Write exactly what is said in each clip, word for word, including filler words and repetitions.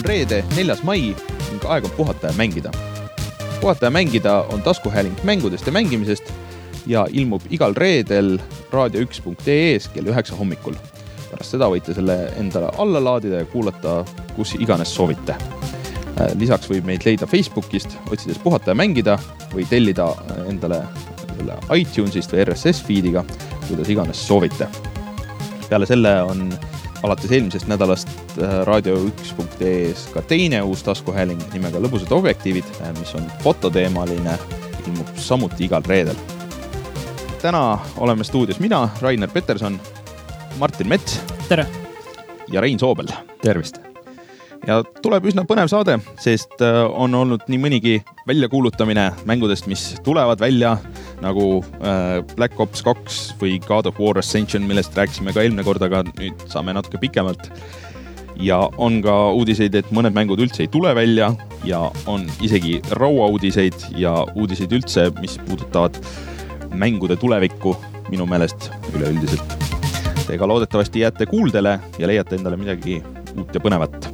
On reede, neljas mai ning aeg on puhata ja mängida. Puhata ja mängida on taskuhääling mängudest ja mängimisest ja ilmub igal reedel raadio üks punkt ee-s kell üheksa hommikul. Pärast seda võite selle endale alla laadida ja kuulata, kus iganes soovite. Lisaks võib meid leida Facebookist, otsides puhata ja mängida või tellida endale iTunesist või R S S feediga, kuidas iganes soovite. Peale selle on alates eelmisest nädalast raadio üks punkt ee-s ka teine uus taskuhääling nimega Lõbusad objektiivid, mis on fototeemaline, ilmub samuti igal reedel. Täna oleme stuudios mina, Rainer Peterson, Martin Mets. Tere! Ja Rein Soobel. Tervist! Ja tuleb üsna põnev saade, sest on olnud nii mõnigi väljakuulutamine mängudest, mis tulevad välja nagu Black Ops kaks või God of War Ascension, millest rääkisime ka eelmine kord, aga nüüd saame natuke pikemalt. Ja on ka uudiseid, et mõned mängud üldse ei tule välja ja on isegi raua uudiseid ja uudiseid üldse, mis puudutavad mängude tulevikku minu meelest üleüldiselt. Ega loodetavasti jääte kuuldele ja leiate endale midagi uut ja põnevat.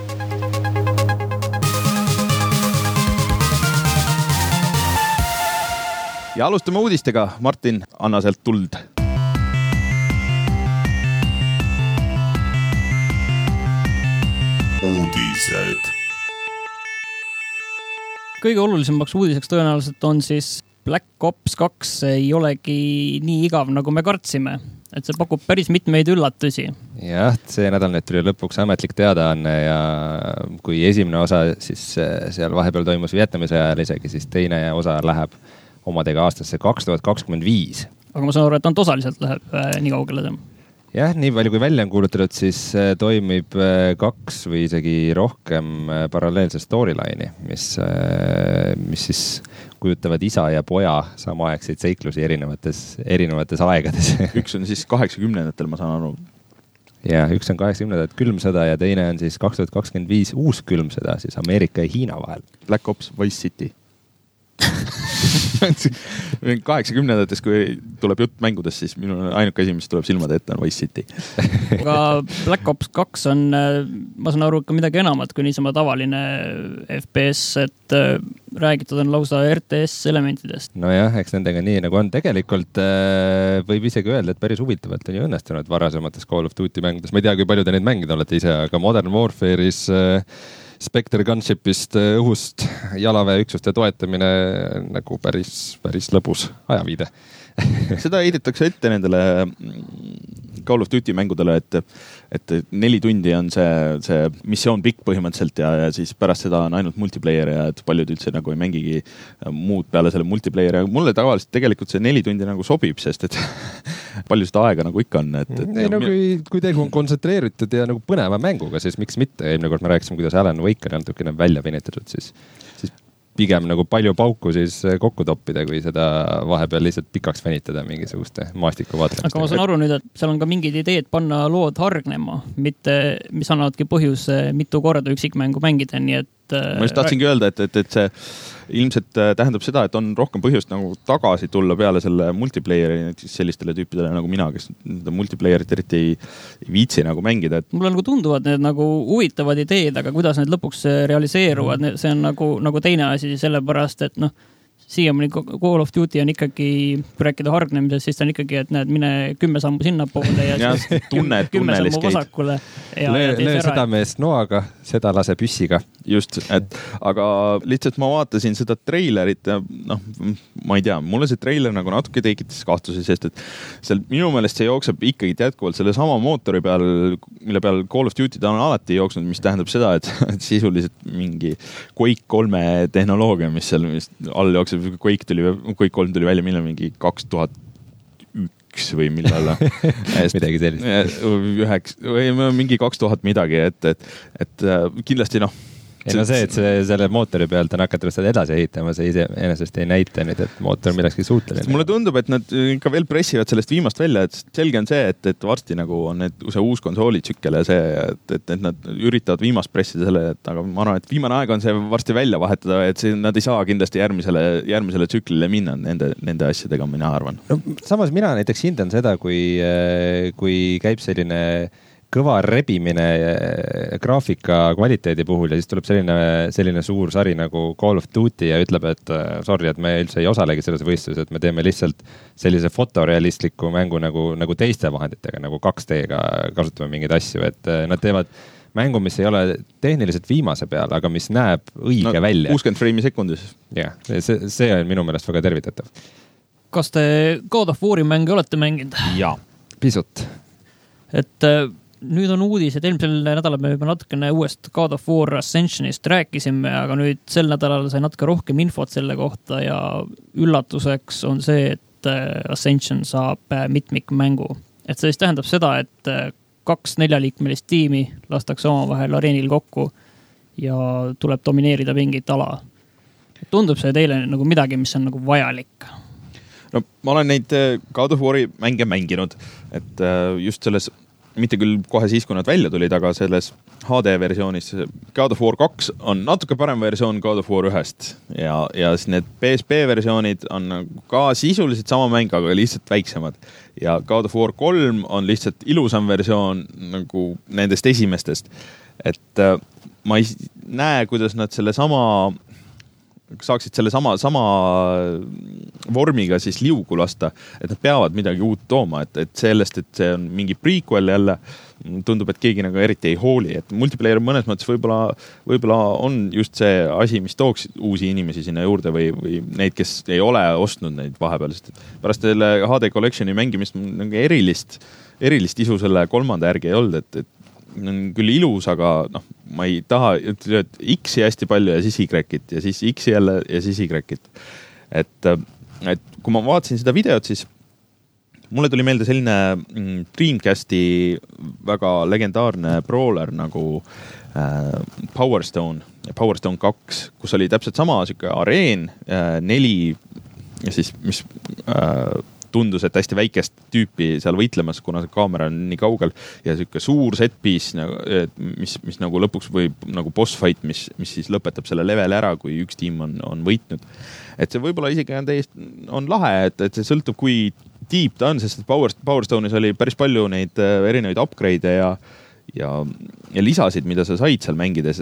Ja alustame uudistega. Martin, anna sealt tuld. Uudised. Kõige olulisemaks uudiseks tõenäoliselt on siis Black Ops kaks ei olegi nii igav, nagu me kartsime. Et see pakub päris mitmeid üllatusi. Jah, see nädal nüüd tuli lõpuks ametlik teadaanne ja kui esimene osa siis seal vahepeal toimus Vietnami sõjal isegi, siis teine osa läheb omadega aastasse kaks tuhat kakskümmend viis. Aga ma saan aru, et on osaliselt läheb äh, nii kaugele see. Jah, nii palju kui välja on kuulutatud, siis äh, toimib äh, kaks või isegi rohkem äh, paralleelse storyline'i, mis, äh, mis siis kujutavad isa ja poja samaaegseid seiklusi erinevates, erinevates aegades. Üks on siis kaheksakümnendatel, ma saan aru. Ja üks on kaheksakümnendat külmsõda ja teine on siis kaks tuhat kakskümmend viis uus külmsõda siis Ameerika ja Hiina vahel. Black Ops Vice City. kaheksakümnendates, kui tuleb jutt mängudest, siis minu ainuke asi, mis tuleb silmade ette, on Vice City. Aga Black Ops kaks on, ma saan aru, ka midagi enamat kui niisama tavaline F P S, et räägitud on lausa R T S elementidest. No jah, eks nendega nii nagu on. Tegelikult võib isegi öelda, et päris huvitavalt on ju õnnestunud varasemates Call of Duty mängudes. Ma ei tea, kui palju te neid mängida olete ise, aga Modern Warfare'is Spectre Gunshipist õhust jalaväeüksuste toetamine nagu päris, päris lõbus ajaviide. Seda heidetakse ette nendele Call of Duty mängudele, et, et neli tundi on see, see missioon pikk põhimõtteliselt ja, ja siis pärast seda on ainult multiplayer ja et paljud üldse nagu ei mängigi muud peale selle multiplayer. Ja mulle tavaliselt tegelikult see neli tundi nagu sobib, sest et palju seda aega nagu ikka on. Et, et, ei, no kui, kui teil on kontsentreeritud ja nagu põneva mänguga, siis miks mitte? Eelmine kord me rääkisime, kuidas Alan Wake on natukene välja venitatud, siis, siis pigem nagu palju pauku siis kokku toppida, kui seda vahepeal lihtsalt pikaks venitada mingisuguste maastiku vaatlemist. Aga ma saan aru nüüd, et seal on ka mingid ideed panna lood hargnema, mitte, mis annavadki põhjus mitu korda üksikmängu mängida, nii et ma just tahtsingi öelda, et, et, et see ilmselt tähendab seda, et on rohkem põhjust nagu tagasi tulla peale selle multiplayeri sellistele tüüpidele nagu mina, kes multiplayerit eriti ei viitsi nagu mängida. Et... Mulle nagu tunduvad need nagu huvitavad ideed, aga kuidas need lõpuks realiseeruvad, see on nagu, nagu teine asi sellepärast, et noh, siiamaani Call of Duty on ikkagi, kui rääkida hargnemisest, siis on ikkagi, et näed, mine kümme sammu sinna poole ja, ja siis tunne, kümme sammu vasakule. Löö seda meest noaga, seda lase püssiga. Just, et, aga lihtsalt ma vaatasin seda treilerit ja noh, ma ei tea, mulle see treiler nagu natuke tekitas kahtlusi, sest et seal minu meelest see jookseb ikkagi jätkuvalt selle sama mootori peal, mille peal Call of Duty ta on alati jooksnud, mis tähendab seda, et, et sisuliselt mingi Quake kolme tehnoloogia, mis seal mis all jookseb, Quake tuli, Quake kolm tuli välja millal mingi kaks tuhat üks või millal midagi sellist üheks, või mingi kaks tuhat midagi, et, et, et kindlasti noh ei no see, et see, selle mootori pealt on hakatud seda edasi ehitama, see ise enesest ei näita nüüd, et mootor millekski suuteline. Mulle tundub, et nad ikka veel pressivad sellest viimast välja, et selge on see, et, et varsti nagu on need, see uus konsoolitsükkel ja see, et, et, et nad üritavad viimast pressida selle, et aga ma arvan, et viimane aeg on see varsti välja vahetada, et see, nad ei saa kindlasti järgmisele, järgmisele tsüklile minna nende, nende asjadega, mina arvan. No, samas mina näiteks hindan seda, kui, kui käib selline kõva rebimine graafika kvaliteedi puhul ja siis tuleb selline, selline suur sari nagu Call of Duty ja ütleb, et sorry, et me üldse ei osalegi selles võistluses, et me teeme lihtsalt sellise fotorealistliku mängu nagu, nagu teiste vahenditega, nagu kaks D-ga kasutame mingeid asju, et nad teevad mängu, mis ei ole tehniliselt viimase peal, aga mis näeb õige no, välja. kuuskümmend freimi sekundis. Jah, see, see on minu meelest väga tervitatav. Kas te God of War'i mänge olete mänginud? Jaa, pisut. Et nüüd on uudis, et eelmisel nädalal me juba natukene uuest God of War Ascensionist rääkisime, aga nüüd sel nädalal sai natuke rohkem infot selle kohta ja üllatuseks on see, et Ascension saab mitmikmängu. Et see siis tähendab seda, et kaks neljaliikmelist tiimi lastakse omavahel areenil kokku ja tuleb domineerida mingit ala. Tundub see teile nagu midagi, mis on nagu vajalik? No ma olen neid God of War'i mänge mänginud, et just selles, mitte küll kohe siis, kui nad välja tulid, aga selles H D-versioonis God of War kaks on natuke parem versioon God of War ühest ja, ja siis need P S P versioonid on ka sisuliselt sama mäng, aga lihtsalt väiksemad. Ja God of War kolm on lihtsalt ilusam versioon nagu nendest esimestest. Et äh, ma ei näe, kuidas nad selle sama saaksid selle sama, sama vormiga siis liugu lasta, et nad peavad midagi uut tooma, et, et sellest, et see on mingi prequel jälle, tundub, et keegi nagu eriti ei hooli, et multiplayer mõnes mõttes võib-olla, võib-olla on just see asi, mis tooks uusi inimesi sinna juurde või, või neid, kes ei ole ostnud neid vahepeal, sest pärast selle H D Collectioni mängimist nagu erilist, erilist isu selle kolmanda järgi ei olnud, et, et on küll ilus, aga noh, ma ei taha, et X-i hästi palju ja siis Y-it ja siis X-i jälle ja siis Y-it. Et, et kui ma vaatasin seda videot, siis mulle tuli meelde selline Dreamcasti väga legendaarne brawler nagu äh, Power Stone ja Power Stone kaks, kus oli täpselt sama siuke areen, äh, neli ja siis mis äh, tundus, et hästi väikest tüüpi seal võitlemas, kuna see kaamera on nii kaugel ja siuke suur setpiece, mis, mis nagu lõpuks võib nagu boss fight, mis, mis siis lõpetab selle level ära, kui üks tiim on, on võitnud. Et see võib-olla isegi on täiesti on lahe, et, et see sõltub, kui deep ta on, sest Power, Power Stone'is oli päris palju neid erinevaid upgrade'e ja, ja, ja lisasid, mida sa said seal mängides.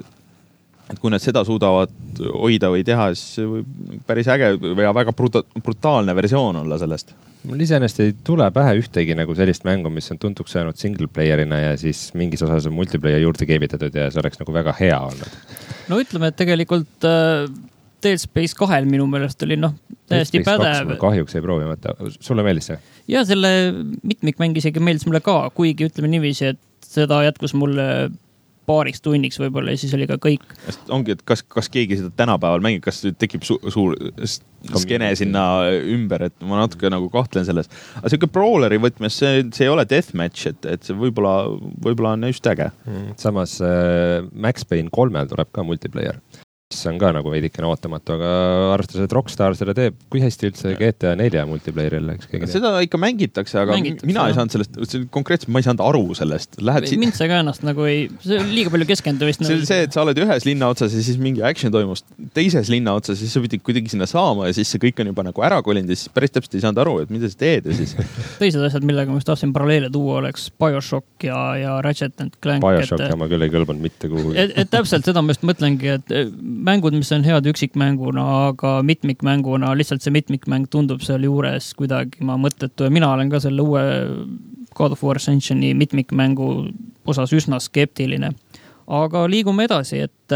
Et kui nad seda suudavad hoida või teha, siis võib päris äge või väga bruta, brutaalne versioon olla sellest. Mul iseenesest ei tule pähe ühtegi nagu sellist mängu, mis on tuntuks saanud single playerina ja siis mingis osas on multiplayer juurde keevitatud ja see oleks nagu väga hea olnud. No ütleme, et tegelikult äh, Dead Space kahel minu meelest oli noh, täiesti pädev. Kahjuks ei proovimata. Sulle meeldis see? Ja selle mitmikmäng isegi meeldis mulle ka, kuigi ütleme niiviisi, et seda jätkus mulle paariks tunniks võib-olla ja siis oli ka kõik. Ongi, et kas, kas keegi seda tänapäeval mängib, kas tekib su suur skene sinna ümber, et ma natuke nagu kahtlen selles. Aga see brawleri võtmes, see, see ei ole deathmatch, et, et see võib-olla, võib-olla on just äge. Samas äh, Max Payne kolmel tuleb ka multiplayer. See on ka nagu veidikene ootamatu, aga arvestades, et Rockstar selle teeb, kui hästi üldse G T A nelja multiplayeril läks keegi teeb? Seda ikka mängitakse, aga mängitakse, mina ei saanud sellest, konkreetselt ma ei saanud aru sellest. Lähed mind see ka ennast nagu ei, see on liiga palju keskendumist. See on see, et sa oled ühes linna otsas ja siis mingi action toimus teises linna otsas, siis sa pidid kuidagi sinna saama ja siis see kõik on juba nagu ära kolinud ja siis päris täpselt ei saanud aru, et mida sa teed ja siis. Teised asjad, millega ma just tahtsin paralleele tuua, oleks Bioshock ja, ja Ratchet and Clank. Bioshock ja ma küll ei kõlbanud mitte kuhugi. Et, et täpselt seda ma just mõtlengi, et mängud, mis on head üksikmänguna, aga mitmikmänguna, lihtsalt see mitmikmäng tundub seal juures kuidagi ma mõttetu ja mina olen ka selle uue God of War Ascensioni mitmikmängu osas üsna skeptiline. Aga liigume edasi, et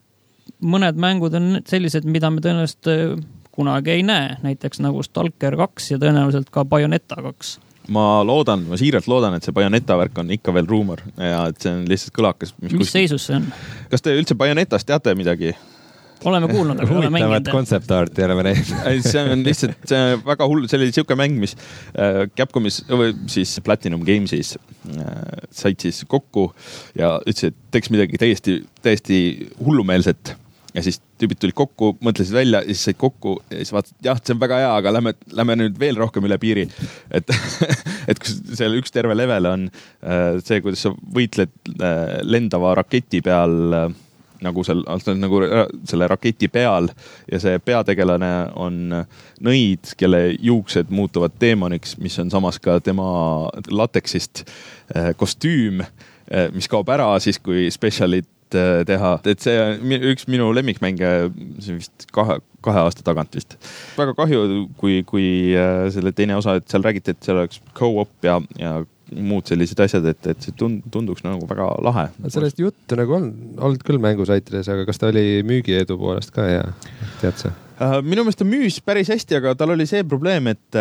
mõned mängud on sellised, mida me tõenäoliselt kunagi ei näe, näiteks nagu Stalker kaks ja tõenäoliselt ka Bayonetta kaks. Ma loodan, ma siiralt loodan, et see Bayonetta värk on ikka veel ruumor ja et see on lihtsalt kõlakas. Mis, mis seisus see on? Kas te üldse Bayonetast teate midagi? Oleme kuulnud, aga oleme mänginud. Huvitavat kontseptaarti oleme näinud. See on lihtsalt see on väga hull, see oli siuke mäng, mis Capcomis, või siis Platinum Gamesis said siis kokku ja ütles, et teeks midagi täiesti, täiesti hullumeelset. Ja siis tüübid tulid kokku, mõtlesid välja ja siis said kokku ja siis vaatasid, jah, see on väga hea, aga lähme, lähme nüüd veel rohkem üle piiri. Et, et kus seal üks terve level on see, kuidas sa võitled lendava raketi peal nagu, seal, nagu selle raketi peal ja see peategelane on nõid, kelle juuksed muutuvad teemoniks, mis on samas ka tema lateksist kostüüm mis kaob ära siis, kui specialit teha. Et see on üks minu lemmikmänge vist kahe, kahe aasta tagant vist. Väga kahju, kui, kui selle teine osa, et seal räägiti, et seal oleks co-op ja, ja muud sellised asjad, et, et see tunduks nagu väga lahe. Sellest juttu nagu on olnud küll mängusaitides, aga kas ta oli müügieedu poolest ka ja tead sa? Minu meelest ta müüs päris hästi, aga tal oli see probleem, et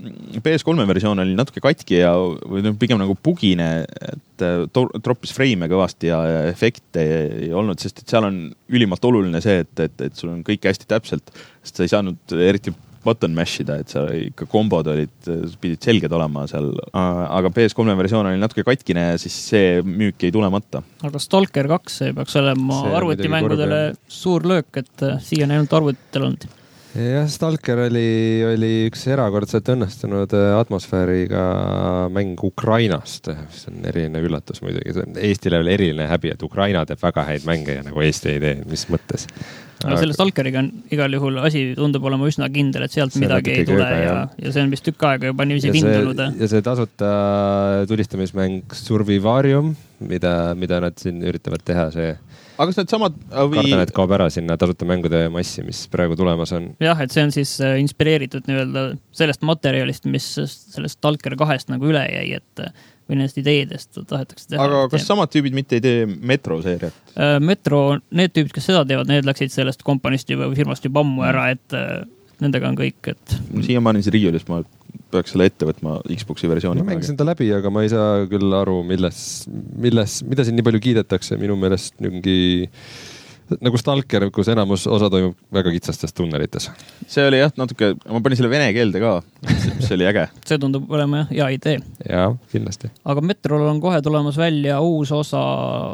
P S kolme versioon oli natuke katki ja või pigem nagu bugine, et troppis frame kõvasti ja efekte ei olnud, sest et seal on ülimalt oluline see, et, et, et sul on kõik hästi täpselt, sest sa ei saanud eriti button mashida, et seal ikka kombod olid, pidid selged olema seal, aga P S kolme versioon oli natuke katkine ja siis see müük ei tulematta. Aga Stalker kaks ei peaks olema arvutimängudele suur löök, et siia on ainult arvutitel olnud. Jah, Stalker oli, oli üks erakordselt õnnestunud atmosfääriga mäng Ukrainast. See on eriline üllatus muidugi. Eestile oli eriline häbi, et Ukraina teeb väga häid mänge ja nagu Eesti ei tee, mis mõttes. Aga selle Stalkeriga on igal juhul asi tundub olema üsna kindel, et sealt see midagi ei tule kööga, ja, ja see on vist tükk aega juba niiviisi vindunud. Ja see tasuta tulistamismäng Survivarium, mida, mida nad siin üritavad teha, see aga kas need samad või... kardan, et kaob ära sinna tasuta mängude massi, mis praegu tulemas on. Jah, et see on siis inspireeritud nii-öelda sellest materjalist, mis sellest Stalker kahest nagu üle jäi, et või nendest ideedest tahetakse teha. Aga kas samad tüübid mitte ei tee Metro seeriat? Metro, need tüübid, kes seda teevad, need läksid sellest kompanist või firmast juba ammu ära, et nendega on kõik, et... Siia ma olin see Riiulis, ma peaks selle ette võtma Xboxi versiooni. Ma mängisin ta läbi, aga ma ei saa küll aru, milles, milles, mida siin nii palju kiidetakse. Minu meelest mingi nagu Stalker, kus enamus osa toimub väga kitsastes tunnelites. See oli jah, natuke, ma panin selle vene keelde ka, see oli äge. See tundub olema hea idee. Jaa, kindlasti. Aga Metrol on kohe tulemas välja uus osa,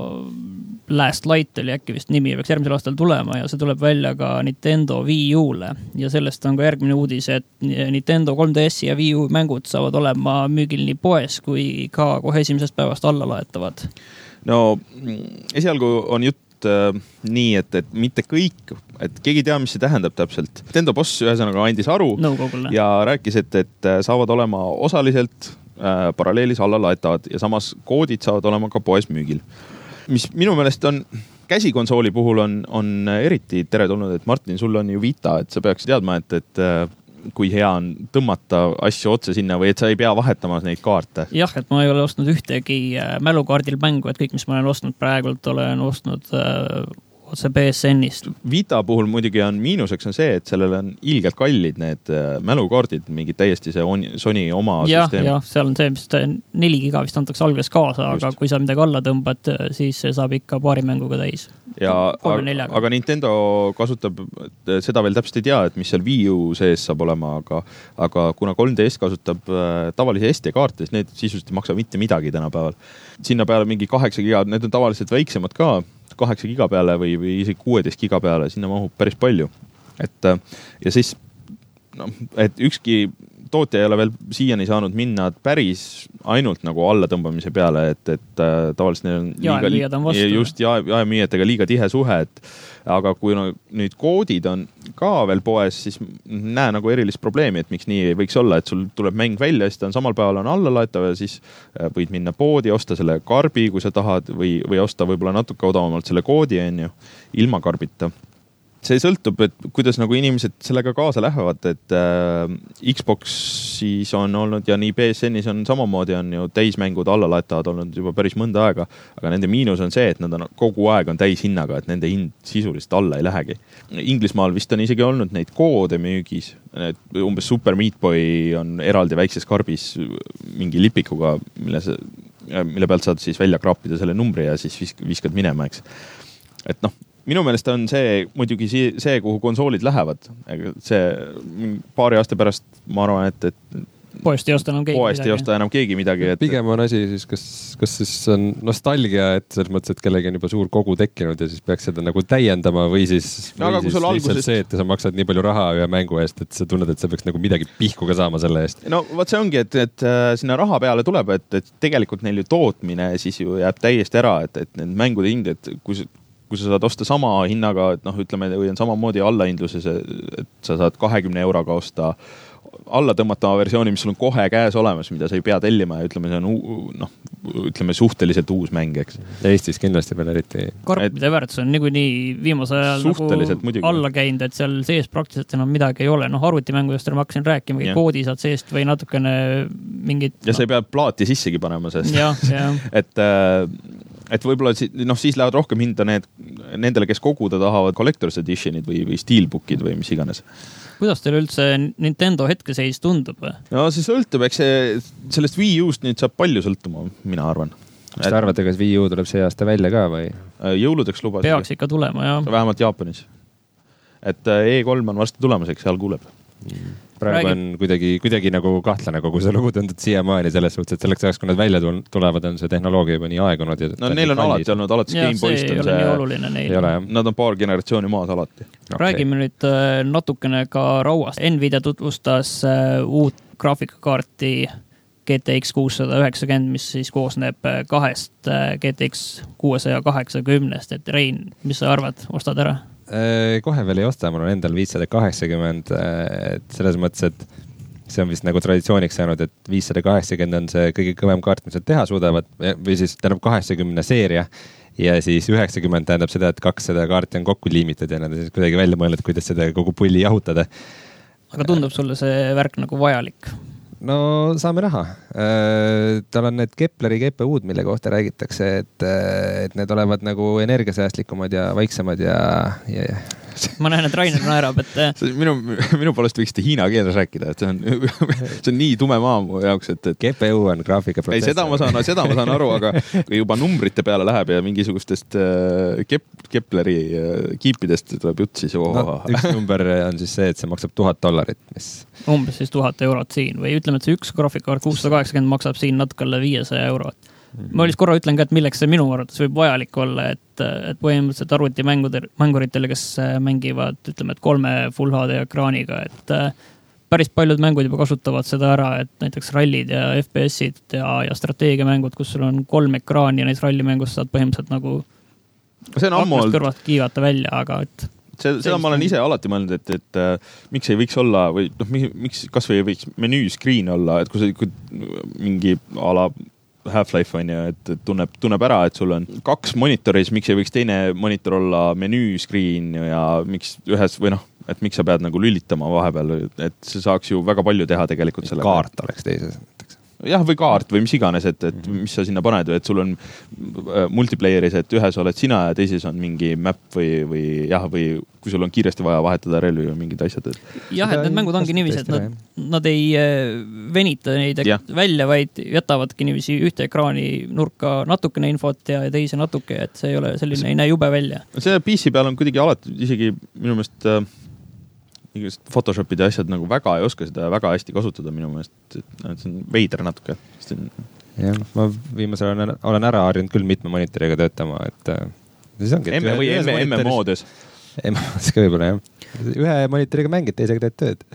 Last Light oli äkki vist nimi, peaks järgmisel aastal tulema ja see tuleb välja ka Nintendo Wii U'le ja sellest on ka järgmine uudis, et Nintendo kolm D S ja Wii U mängud saavad olema müügil nii poes kui ka kohe esimesest päevast alla laetavad. No esialgu on jutt äh, nii, et, et mitte kõik, et keegi tea, mis see tähendab täpselt. Nintendo boss ühesõnaga andis aru Nõukogule. Ja rääkis, et, et saavad olema osaliselt äh, paralleelis alla laetavad ja samas koodid saavad olema ka poes müügil. Mis minu meelest on käsikonsooli puhul on, on eriti teretulnud, et Martin, sul on ju Vita, et sa peaks teadma, et, et kui hea on tõmmata asju otse sinna või et sa ei pea vahetama neid kaarte. Jah, et ma ei ole ostnud ühtegi mälukaardil mängu, et kõik, mis ma olen ostnud praegult, olen ostnud äh, otse P S N-ist. Vita puhul muidugi on miinuseks on see, et sellel on ilgelt kallid need mälukaardid, mingid täiesti see on, Sony oma ja, süsteem. Jah, seal on see, mis neli giga vist antakse alguses kaasa, Just. Aga kui sa midagi alla tõmbad, siis see saab ikka paari mänguga täis. Ja, aga, aga Nintendo kasutab, seda veel täpselt ei tea, et mis seal Wii U sees saab olema, aga, aga kuna kolm D S kasutab äh, tavalisi S D-kaarte, siis need sisuliselt ei maksa mitte midagi tänapäeval. Sinna peale mingi kaheksa giga, need on tavaliselt väiksemad ka, kaheksa giga peale või, või isegi kuueteist giga peale, sinna mahub päris palju. Et, ja siis, no, et ükski tootja ei ole veel siiani saanud minna päris ainult nagu allatõmbamise peale, et, et tavaliselt neil on liiga, on vastu, just jaemüüjatega liiga tihe suhe, et aga kui no, nüüd koodid on ka veel poes, siis näe nagu erilist probleemi, et miks nii ei võiks olla, et sul tuleb mäng välja, siis ta on samal päeval on allalaetav ja siis võid minna poodi, osta selle karbi, kui sa tahad, või, või osta võib-olla natuke odavamalt selle koodi, on ju, ilma karbita. See sõltub, et kuidas nagu inimesed sellega kaasa lähevad, et äh, Xboxis on olnud ja nii P S N-is on samamoodi on ju täismängud allalaetavad olnud juba päris mõnda aega, aga nende miinus on see, et nad on kogu aeg on täis hinnaga, et nende hind sisuliselt alla ei lähegi. Inglismaal vist on isegi olnud neid koode müügis, umbes Super Meat Boy on eraldi väikses karbis mingi lipikuga, mille, see, mille pealt saad siis välja kraapida selle numbri ja siis viskad minema, eks. Et noh, minu meelest on see muidugi see, kuhu konsoolid lähevad. See paari aasta pärast ma arvan, et, et poest ei osta enam keegi poest midagi. Ei osta enam keegi midagi. Et... Pigem on asi siis, kas, kas siis on nostalgia, et selles mõttes, et kellegi on juba suur kogu tekkinud ja siis peaks seda nagu täiendama või siis, no, või siis algusest... lihtsalt see, et sa maksad nii palju raha ühe mängu eest, et sa tunned, et sa peaks nagu midagi pihku ka saama selle eest. No võt see ongi, et, et sinna raha peale tuleb, et, et tegelikult neil ju tootmine siis ju jääb täiesti ära, et, et need mängude hind, et kui kui sa saad osta sama hinnaga, et noh, ütleme, või on samamoodi allahindluses, et sa saad kahekümne euroga osta, alla tõmmatava versiooni, mis sul on kohe käes olemas, mida sa ei pea tellima ja ütleme, see on noh, ütleme suhteliselt uus mäng, eks. Eestis kindlasti veel eriti. Karpide väärtus on niikuinii viimase ajal nagu alla käinud, et seal sees praktiliselt enam midagi ei ole. Noh, arvutimängudest ma hakkasin rääkima, mingi koodi saad seest või natukene mingit... Ja no. Sa ei pea plaati sissegi panema, sest ja, ja. et, et võib-olla noh, siis lähevad rohkem hinda need, nendele, kes koguda tahavad collector's editionid või, või steelbookid või mis iganes. Kuidas teil üldse Nintendo hetkeseis tundub? No see sõltub, eks see, sellest Wii U-st nüüd saab palju sõltuma, mina arvan. Kas te arvate, kas Wii U tuleb see aasta välja ka või? Jõuludeks lubasid. Peaks ikka tulema, jah. Vähemalt Jaapanis. Et E kolm on varsti tulemas, eks seal kuuleb. Praegu on kuidagi, kuidagi nagu kahtlane kogu see lugu tundnud siiamaani selles suhtes, et selleks ajaks, kui nad välja tulevad, on see tehnoloogia juba nii aegunud. Ja no neil on kallis. Alati olnud, alates Game Boyst on see, oluline neil. Ei ole, nad on paar generatsiooni maas alati. Okay. Räägime nüüd natukene ka rauast. Nvidia tutvustas uut graafikakaarti G T X kuussada üheksakümmend, mis siis koosneb kahest G T X kuussada kaheksakümmend. Et Rein, mis sa arvad, ostad ära? Kohe veel ei osta, mul on endal viissada kaheksakümmend, et selles mõttes, et see on vist nagu traditsiooniks saanud, et viissada kaheksakümmend on see kõige kõvem kaart, mis nad teha suudavad, või siis tähendab kaheksakümne seeria ja siis üheksakümmend tähendab seda, et kakssada kaarti on kokku liimitud ja nad on siis kuidagi välja mõelnud, kuidas seda kogu pulli jahutada. Aga tundub sulle see värk nagu vajalik? No saame raha. Tal on need Kepleri G P U-d, mille kohta räägitakse, et, et need olevad nagu energiasäästlikumad ja vaiksemad ja, ja, ja. Ma näen, et Rainer naerab, et... Minu, minu poolest võiksite hiina keeles rääkida, et see on, see on nii tume maa mu jaoks, et, et... G P U on graafikaprotsessor. Ei, seda ma saan, seda ma saan aru, aga kui juba numbrite peale läheb ja mingisugustest Kep, Kepleri kiipidest tuleb jutt, siis oh. No, üks number on siis see, et see maksab tuhat dollarit, mis... Umbes siis tuhat eurot siin või ütleme, et see üks graafikakaart kuussada kaheksakümmend maksab siin natuke alla viiesaja eurot. Ma olid korra ütlen ka, et milleks see minu arvates võib vajalik olla, et, et põhimõtteliselt arvutimänguritele, kes mängivad, ütleme, et kolme Full H D ekraaniga, et päris paljud mängud juba kasutavad seda ära, et näiteks rallid ja F P S-id ja, ja strateegiamängud, kus sul on kolm ekraani ja neid rallimängust saad põhimõtteliselt nagu see on ammu olnud kõrvalt kiivata välja, aga et see, seda ma olen ise alati mõelnud, et, et äh, miks ei võiks olla või noh, miks kas või ei võiks menüü screen olla, et kui see kui mingi ala Half-Life on ju, et tunneb, tunneb ära, et sul on kaks monitoris, miks ei võiks teine monitor olla menüü screen ja miks ühes või noh, et miks sa pead nagu lülitama vahepeal, et see saaks ju väga palju teha tegelikult selle. Kaart oleks teises. Jah, või kaart või mis iganes, et, et mis sa sinna paned, et sul on multiplayeris, et ühes oled sina ja teises on mingi map või, või jah, või kui sul on kiiresti vaja vahetada relvi või mingid asjad. Et... jah, et need mängud ongi niiviisi, et nad, nad ei venita neid ja. välja, vaid jätavadki niiviisi ühte ekraani nurka natukene infot ja teise natuke, et see ei ole selline, see, ei näe jube välja. See P C peal on kuidagi alati isegi minu meelest Photoshopid ja asjad nagu väga ei oska seda väga hästi kasutada minu meelest, et see on veider natuke. jah, ma viimasel olen, olen ära harjunud küll mitme monitoriga töötama, et siis ongi. M või M M moodis. M moodis ka võib-olla, jah. Ühe monitoriga mängid, teisega teed tööd.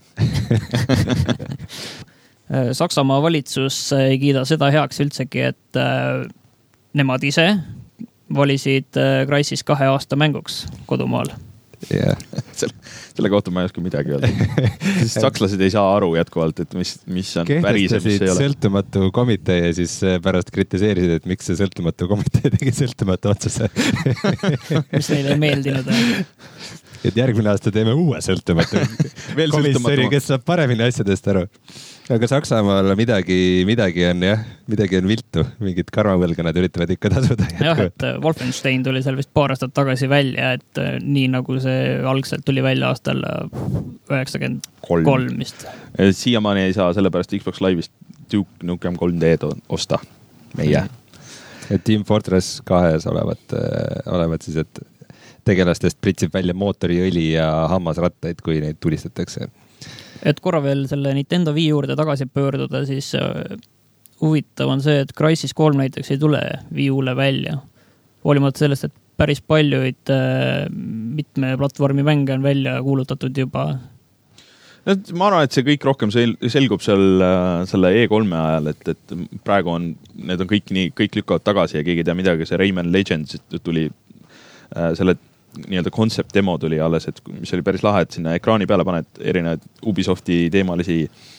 Saksamaa valitsus ei kiida seda heaks üldsegi, et nemad ise valisid Crysis kahe aasta mänguks kodumaal. Yeah. selle, selle kohta ma ei oska midagi öelda. Sakslased ei saa aru jätkuvalt, et mis, mis on päris ja mis ei ole. Sõltumatu komitee ja siis pärast kritiseerisid, et miks see sõltumatu komitee tegi sõltumatu otsuse. mis neile ei meeldinud. Et järgmine aasta teeme uue sõltumatu komissari, kes saab paremini asjadest aru. Aga Saksamaal midagi, midagi on jah, midagi on viltu, mingid karmavõlga nad üritavad ikka tasuda. Jah, et Wolfenstein tuli seal vist paar aastat tagasi välja, et nii nagu see algselt tuli välja aastal üheksakümmend kolm vist. Siiamaani ei saa sellepärast Xbox Live'ist Duke Nukem kolm D-d osta meie. Et Team Fortress kahes olevat, olevat siis, et tegelastest pritsib välja mootoriõli ja hammasrattaid, kui neid tulistatakse. Et korra veel selle Nintendo Wii juurde tagasi pöörduda, siis huvitav on see, et Crysis kolm näiteks ei tule Wii U-le välja. Hoolimata sellest, et päris paljuid mitme platvormi mänge on välja kuulutatud juba. Ma arvan, et see kõik rohkem selgub seal, selle E kolme ajal, et, et praegu on, need on kõik nii, kõik lükkavad tagasi ja keegi ei tea midagi. See Rayman Legends tuli selle nii-öelda concept demo tuli alles, et mis oli päris lahe, et sinna ekraani peale paned erinevaid Ubisofti teemalisi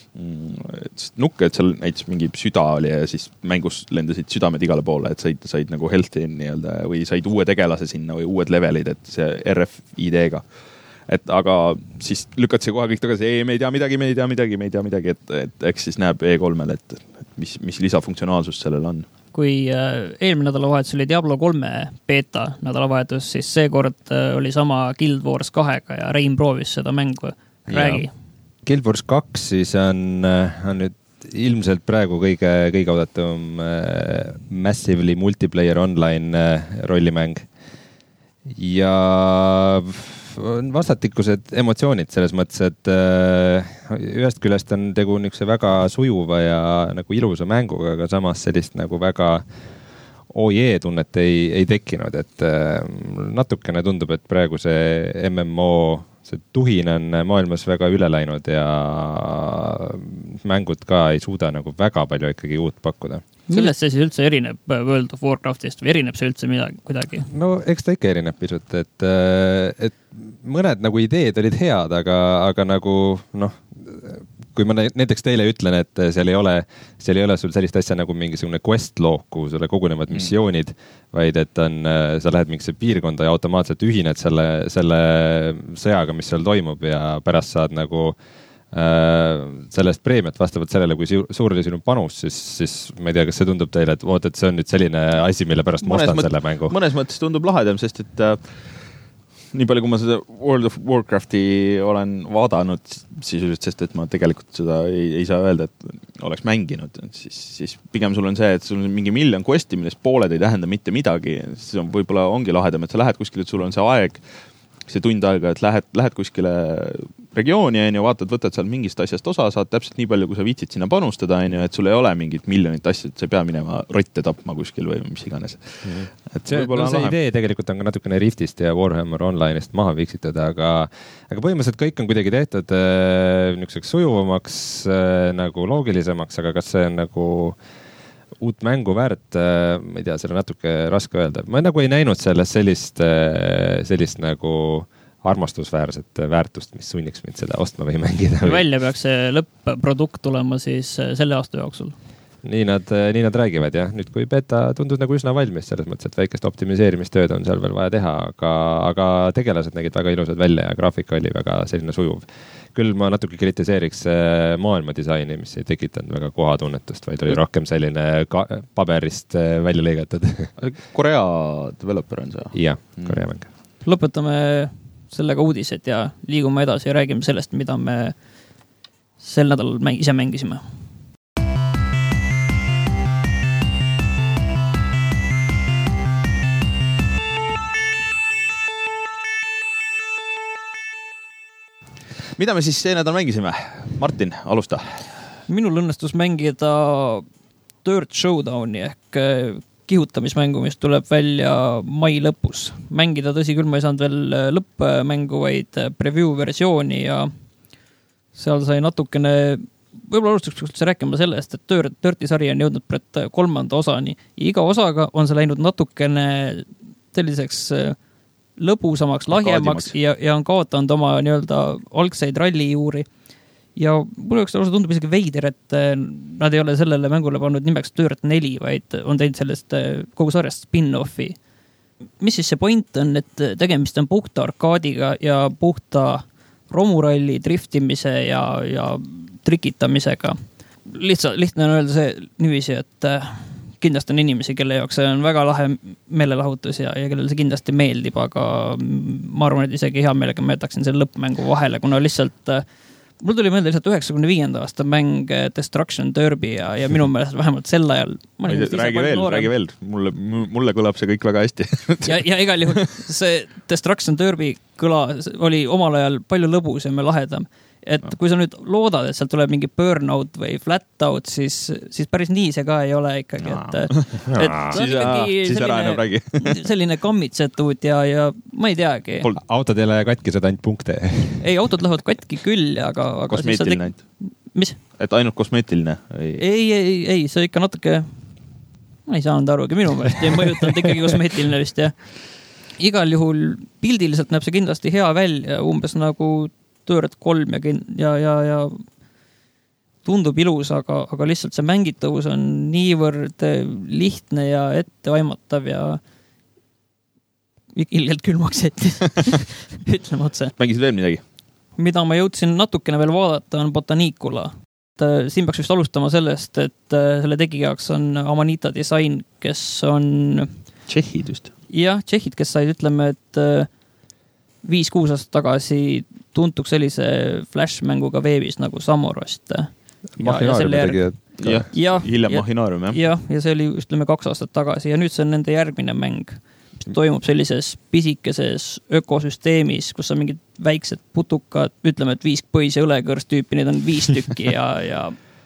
nukke, et seal näiteks mingi süda oli ja siis mängus lendasid südamed igale poole, et said, said nagu health'i nii-öelda või said uue tegelase sinna või uued levelid, et see R F I D-ga. Et aga siis lükad see kohe kõik tagasi, ei, me ei tea midagi, me ei tea midagi, me ei tea midagi, et, et eks siis näeb E kolmel, et, et mis, mis lisafunktsionaalsus sellel on. Kui eelmine nädalavahetus oli Diablo kolme beta nädalavahetus, siis seekord oli sama Guild Wars kahega ja Rein proovis seda mängu. Räägi. Ja. Guild Wars kaks siis on, on nüüd ilmselt praegu kõige, kõige oodatum äh, Massively Multiplayer Online äh, rollimäng. Ja on vastastikused emotsioonid selles mõttes, et äh, ühest küljest on tegu niisuguse väga sujuva ja nagu ilusa mänguga, aga samas sellist nagu väga ojee tunnet ei, ei tekkinud, et äh, natukene tundub, et praegu see M M O see tuhin on maailmas väga üle läinud ja mängud ka ei suuda nagu väga palju ikkagi uut pakkuda. Millest see siis üldse erineb World of Warcraftist või erineb see üldse midagi, kuidagi? No eks ta ikka erineb pisut, et, et mõned nagu ideed olid head, aga, aga nagu noh, kui ma näiteks teile ütlen, et seal ei ole, seal ei ole sul sellist asja nagu mingisugune quest log, kuhu sulle kogunevad missioonid, vaid et on, sa lähed mingisse piirkonda ja automaatselt ühined selle, selle sõjaga, mis seal toimub ja pärast saad nagu äh, sellest preemiat vastavalt sellele, kui suur oli sinu panus, siis, siis ma ei tea, kas see tundub teile, et oot, et see on nüüd selline asi, mille pärast ma ostan selle mängu. Mõnes mõttes tundub lahedam, sest et äh, nii palju, kui ma seda World of Warcrafti olen vaadanud sisuliselt, sest et ma tegelikult seda ei, ei saa öelda, et oleks mänginud, siis, siis pigem sul on see, et sul on mingi miljon questi, millest pooled ei tähenda mitte midagi. See on, võib-olla ongi lahedam, et sa lähed kuskile, et sul on see aeg, see tund aega, et lähed, lähed kuskile regiooni, ja vaatad, võtad seal mingist asjast osa, saad täpselt nii palju, kui sa viitsid sinna panustada, ja, et sul ei ole mingit miljonit asja, et sa ei pea minema rotte tapma kuskil või mis iganes. Mm-hmm. Et see, no, see idee tegelikult on ka natukene Riftist ja Warhammer Online'ist maha viiksitud, aga, aga põhimõtteliselt kõik on kuidagi tehtud äh, niisuguseks sujuvamaks, äh, nagu loogilisemaks, aga kas see on nagu uut mängu väärt, äh, ma ei tea, selle natuke raske öelda. Ma nagu ei näinud sellest sellist, äh, sellist nagu armastusväärset väärtust, mis sunniks mind seda ostma või mängida. Välja peaks see lõpp-produkt tulema siis selle aasta jooksul. Nii nad, nii nad räägivad, jah. Nüüd, kui beta tundus nagu üsna valmis selles mõttes, et väikest optimiseerimistööd on seal veel vaja teha, aga, aga tegelased nägid väga ilusad välja ja graafika oli väga selline sujuv. Küll ma natuke kritiseeriks maailma disaini, mis ei tekitanud väga kohatunnetust, vaid oli rohkem selline ka- paberist välja lõigatud. Korea developer on see? Jah, Korea mäng. Lõpetame sellega uudised ja liigume edasi ja räägime sellest, mida me sel nädalal mäng, ise mängisime. Mida me siis see nädal mängisime? Martin, alusta. Minul õnnestus mängida Dirt Showdowni ehk kihutamismängu, mis tuleb välja mai lõpus. Mängida tõsi küll, ma ei saanud veel lõppmängu, vaid preview versiooni ja seal sai natukene, võib-olla alustaks rääkima sellest, et Dirt, Dirti sari on jõudnud pret kolmanda osani. Iga osaga on see läinud natukene selliseks lõbusamaks, lahjemaks ja, ja on kaotanud oma nii-öelda algseid ralli juuri. Ja mulle üks lausa tundub isegi veider, et nad ei ole sellele mängule pannud nimeks Dirt neli, vaid on teinud sellest kogu sarjast spin-offi. Mis siis see point on, et tegemist on puhta arkaadiga ja puhta romuralli driftimise ja, ja trikitamisega. Lihtsalt, lihtne on öelda see niiviisi, et kindlasti on inimesi, kelle jaoks see on väga lahe meelelahutus ja, ja kellele see kindlasti meeldib, aga ma arvan, et isegi hea meelega ma jätaksin selle lõppmängu vahele, kuna lihtsalt mul tuli meelde lihtsalt üheksakümne viienda aasta mäng Destruction Derby ja, ja minu meelest vähemalt sel ajal. Räägi veel, räägi veel. Mulle, mulle kõlab see kõik väga hästi. ja, ja igal juhul see Destruction Derby kõla oli omal ajal palju lõbusam ja lahedam. Et kui sa nüüd loodad, et sealt tuleb mingi burnout või flatout, siis, siis päris nii see ka ei ole ikkagi. Et, et siis, ikkagi siis selline, selline kammitsetud ja, ja ma ei teagi. Autod ei lähe katki, saad ainult punkte. Ei, autod lähevad katki küll, aga... aga kosmeetiline ainult? Mis? Et ainult kosmeetiline? Ei, ei, ei, ei see ikka natuke... Ma ei saanud arugi, minu meelest ei mõjutanud ikkagi kosmeetiline vist, jah. igal juhul pildiliselt näeb see kindlasti hea välja, umbes nagu Dirt kolm ja, ja, ja, ja tundub ilus, aga, aga lihtsalt see mängitavus on niivõrd lihtne ja etteaimatav ja ilgelt külmaks jättis. Ütleme otse. Mängisid veel midagi? Mida ma jõudsin natukene veel vaadata, on Botanicula. Siin peaks vist alustama sellest, et selle tegijaks on Amanita Design, kes on... Tšehhid just. Jah, tšehhid, kes said, ütleme, et viis-kuus aastat tagasi tuntuks sellise flash-mänguga veebis nagu Samorost. Machinaariumi tegijad. Jah, ja, hiljem Machinaarium, jah. Jah, ja see oli, ütleme, kaks aastat tagasi ja nüüd see on nende järgmine mäng. Toimub sellises pisikeses ökosüsteemis, kus on mingid väiksed putukad, ütleme, et viisk põis ja õlekõrst tüüpi, need on viis tükki ja, ja,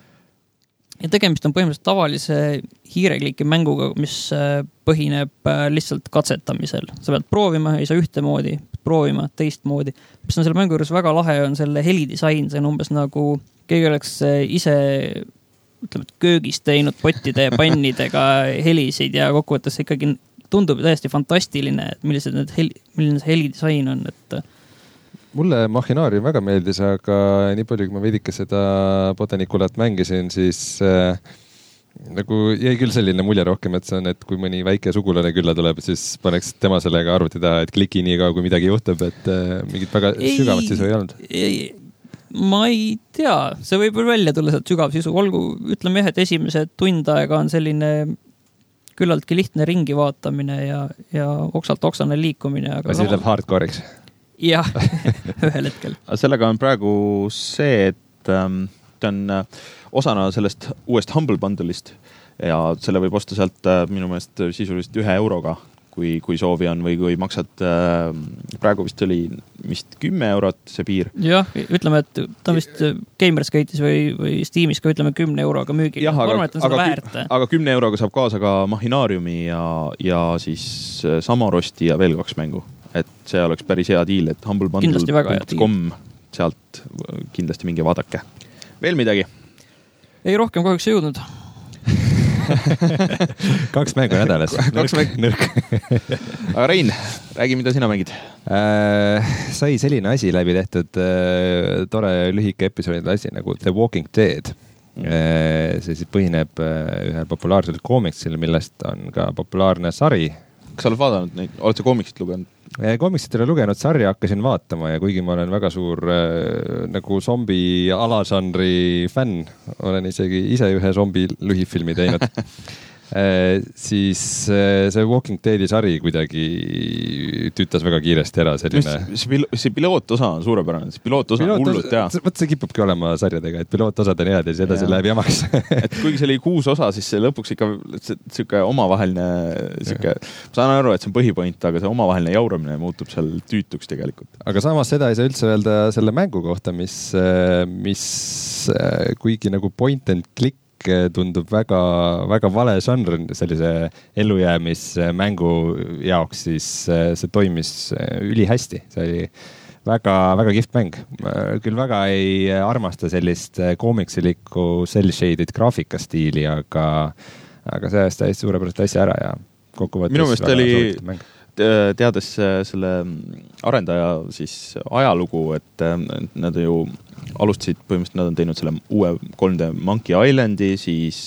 ja tegemist on põhimõtteliselt tavalise hiirekliki mänguga, mis põhineb lihtsalt katsetamisel. Sa pead proovima, ei saa ühtemoodi, proovima teistmoodi. Mis on selle mängu juures väga lahe, on selle helidisain, see on umbes nagu keegi oleks ise ütleme, et köögis teinud pottide ja pannidega helisid ja kokkuvõttes ikkagi tundub täiesti fantastiline, et millised need heli, milline see helidisain on, et mulle Machinaarium väga meeldis, aga nii palju, kui ma veidike seda Botaniculat mängisin, siis äh, nagu jäi küll selline mulje rohkem, et see on, et kui mõni väike sugulane külla tuleb, siis paneks tema sellega arvuti taha, et kliki nii ka, kui midagi juhtub, et äh, mingit väga ei, sügavat sisu ei olnud. Ei, ma ei tea, see võib välja tulla sealt sügav sisu, olgu, ütleme jah, et esimese tund aega on selline küllaltki lihtne ringi vaatamine ja, ja oksalt oksane liikumine. Aga see läheb hardcore'iks. Jah, ühel hetkel. Sellega on praegu see, et ähm, ta on äh, osana sellest uuest Humble Bundle'ist ja selle võib osta sealt äh, minu meelest sisuliselt ühe euroga, kui, kui soovi on või kui maksad äh, praegu vist oli vist kümme eurot see piir. Jah, ütleme, et ta vist Gamersgate'is või, või Steamis ka ütleme kümne euroga müügi. Jah, aga, aga, aga kümne euroga saab kaasa ka Machinaariumi ja, ja siis Samorosti ja veel kaks mängu. Et see oleks päris hea diil, et humblebundle punkt com sealt kindlasti mingi vaadake. Veel midagi? Ei, rohkem kahjuks ei jõudnud. Kaks mängu nädalas. Kaks mängu. Aga Rein, räägi, mida sina mängid? Äh, sai selline asi läbi tehtud äh, tore lühike episoodide asi nagu The Walking Dead. Äh, see siis põhineb äh, ühel populaarsel koomiksil, millest on ka populaarne sari. Kas sa oled vaadanud neid? Oled sa koomiksit lugenud? Koomiksit ei ole lugenud, sarja hakkasin vaatama ja kuigi ma olen väga suur äh, nagu zombi alažanri fänn, olen isegi ise ühe zombi lühifilmi teinud, äh, siis äh, see Walking Deadi sari kuidagi tütas väga kiiresti ära. Selline... See, see pilootosa on suurepärane, see pilootosa on hullult hea. Võt see kipubki olema sarjadega, et pilootosad on head ja siis edasi ja. Läheb jamaks. Et kuigi see oli kuus osa, siis see lõpuks ikka siuke omavaheline, siuke, ma saan aru, et see on põhipoint, aga see omavaheline jauramine muutub seal tüütuks tegelikult. Aga samas seda ei saa üldse öelda selle mängu kohta, mis, mis kuigi nagu point and click tundub väga, väga vale žanr sellise ellujäämismängu jaoks, siis see toimis ülihästi. See oli väga, väga kihvt mäng. Küll väga ei armasta sellist koomiksilikku cell-shaded graafikastiili, aga, aga see ajas täiesti suurepärast asja ära ja kokkuvõttes minu meelest oli teades selle arendaja siis ajalugu, et nad ju alustasid, põhimõtteliselt nad on teinud selle uue kolm D Monkey Islandi, siis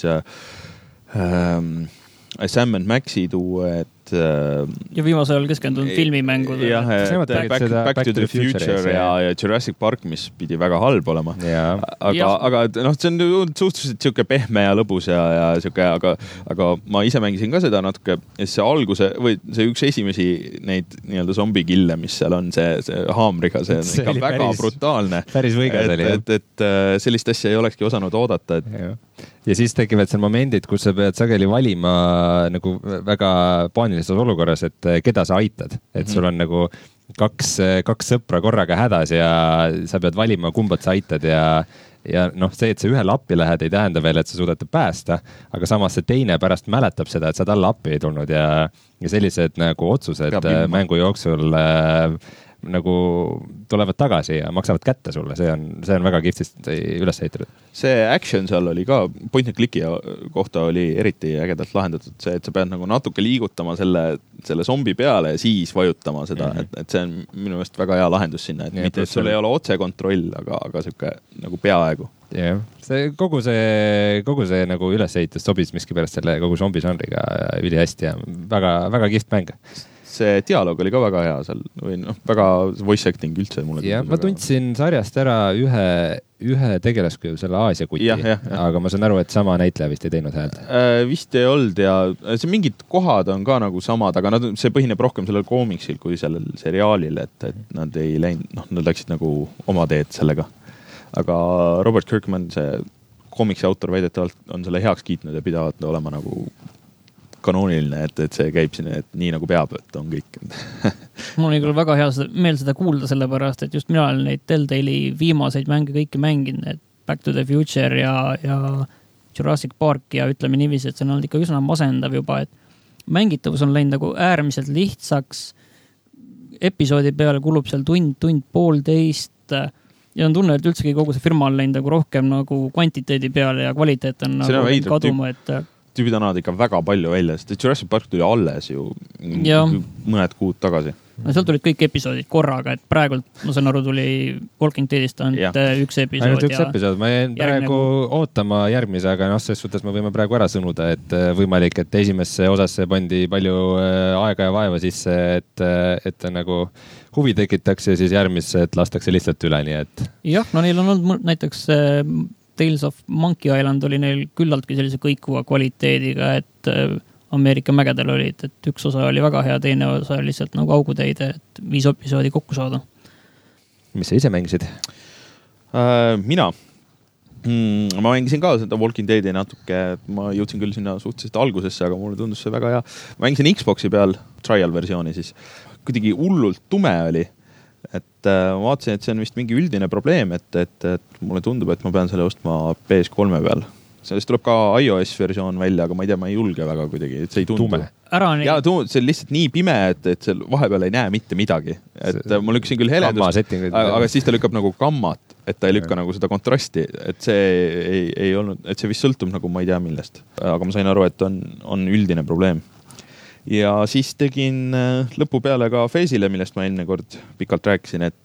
ähm, Sam and Maxi duet äh, ja viimasel ajal keskendunud filmimängud. Jah, back, back, back to the Future, future ja, ja Jurassic Park, mis pidi väga halb olema. Ja. Aga, aga noh, see on suhteliselt siuke pehme ja lõbus ja, ja siuke, aga, aga ma ise mängisin ka seda natuke ja see alguse või see üks esimesi neid nii-öelda zombikille, mis seal on, see, see haamriga, see on see ikka väga päris, brutaalne. Päris võigas oli. Et, et, et sellist asja ei olekski osanud oodata. Et... Ja. ja siis tekivad seal momendid, kus sa pead sageli valima nagu väga paanilises olukorras, et keda sa aitad. Et sul on nagu kaks, kaks sõpra korraga hädas ja sa pead valima, kumbat sa aitad ja, ja noh, see, et sa ühele appi lähed, ei tähenda veel, et sa suudad päästa, aga samas see teine pärast mäletab seda, et sa talle appi ei tulnud ja, ja sellised nagu otsused mängu jooksul äh, nagu tulevad tagasi ja maksavad kätte sulle, see on, see on väga kihvtist üles ehitatud. See action seal oli ka, point and click'i kohta oli eriti ägedalt lahendatud see, et sa pead nagu natuke liigutama selle, selle zombi peale ja siis vajutama seda, mm -hmm. et, et see on minu meelest väga hea lahendus sinna, et ja, mitte, et sul ei ole otse kontroll, aga, aga siuke nagu peaaegu. jah, see kogu see, kogu see nagu ülesehitus sobis miskipärast selle kogu zombi žanriga üli hästi ja väga, väga kihvt mäng. See dialoog oli ka väga hea seal või noh, väga voice acting üldse mulle. Ja ma tundsin sarjast ära ühe, ühe tegelaskuju selle Aasia kuti, ja, ja, ja. aga ma saan aru, et sama näitleja vist ei teinud häält. Äh, vist ei olnud ja see mingid kohad on ka nagu samad, aga nad, see põhineb rohkem sellel koomiksil kui sellel seriaalil, et, et nad ei läinud, noh, nad läksid nagu oma teed sellega. Aga Robert Kirkman, see koomiksi autor väidetavalt on selle heaks kiitnud ja pidavad olema nagu kanooniline, et, et see käib sinna, et nii nagu peab, et on kõik. Mul oli küll väga hea meel seda kuulda sellepärast, et just mina olen neid Telltale'i viimaseid mänge kõiki mänginud, et Back to the Future ja, ja Jurassic Park ja ütleme niiviisi, et see on olnud ikka üsna masendav juba, et mängitavus on läinud nagu äärmiselt lihtsaks. Episoodi peale kulub seal tund, tund, poolteist ja on tunne, et üldsegi kogu see firma on läinud nagu rohkem nagu kvantiteedi peale ja kvaliteet on nagu on kaduma, et tüübid annavad ikka väga palju välja, sest Jurassic Park tuli alles ju ja. mõned kuud tagasi. No seal tulid kõik episoodid korraga, et praegult, ma saan aru, tuli Walking Deadist on üks episood. Ainult üks episood, ma jäin praegu ootama järgmise, aga noh, selles suhtes me võime praegu ära sõnuda, et võimalik, et esimesse osasse pandi palju aega ja vaeva sisse, et, et ta nagu huvi tekitaks ja siis järgmisse, et lastakse lihtsalt üle, nii et. Jah, no neil on olnud näiteks Tales of Monkey Island oli neil küllaltki sellise kõikuva kvaliteediga, et Ameerika mägedel olid, et üks osa oli väga hea, teine osa oli lihtsalt nagu auguteide, et viis episoodi kokku saada. Mis sa ise mängisid? Äh, mina? Mm, ma mängisin ka seda Walking Deadi natuke, ma jõudsin küll sinna suhteliselt algusesse, aga mulle tundus see väga hea. Ma mängisin Xboxi peal, trial versiooni siis. Kuidagi hullult tume oli. Et äh, ma vaatasin, et see on vist mingi üldine probleem, et, et, et mulle tundub, et ma pean selle ostma P S kolme peal. Sellest tuleb ka iOS versioon välja, aga ma ei tea, ma ei julge väga kuidagi, et see ei tundu. Tume. Ja tundu, see on lihtsalt nii pime, et, et see vahepeal ei näe mitte midagi. Et see, ma lükkasin küll heledust, aga, aga siis ta lükkab nagu gammat, et ta ei lükka ja. nagu seda kontrasti, et see ei, ei olnud, et see vist sõltub nagu ma ei tea millest. Aga ma sain aru, et on, on üldine probleem. Ja siis tegin lõpu peale ka Face'ile, millest ma enne kord pikalt rääkisin, et,